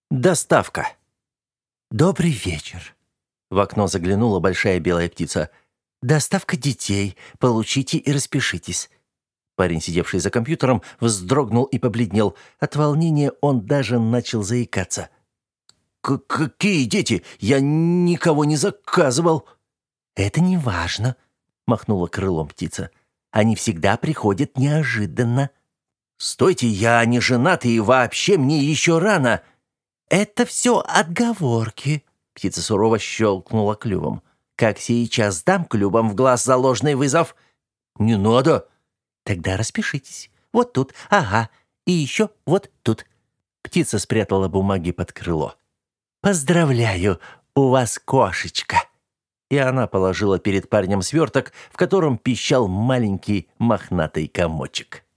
Доставка. «Добрый вечер». В окно заглянула большая белая птица. «Доставка детей. Получите и распишитесь». Парень, сидевший за компьютером, вздрогнул и побледнел. От волнения он даже начал заикаться. «Какие дети? Я никого не заказывал!» «Это не важно», — махнула крылом птица. «Они всегда приходят неожиданно». «Стойте, я не женат и вообще мне еще рано!» «Это все отговорки», — птица сурово щелкнула клювом. «Как сейчас дам клювом в глаз за ложный вызов?» «Не надо!» «Тогда распишитесь. Вот тут, ага, и еще вот тут». Птица спрятала бумаги под крыло. «Поздравляю, у вас кошечка». И она положила перед парнем сверток, в котором пищал маленький мохнатый комочек.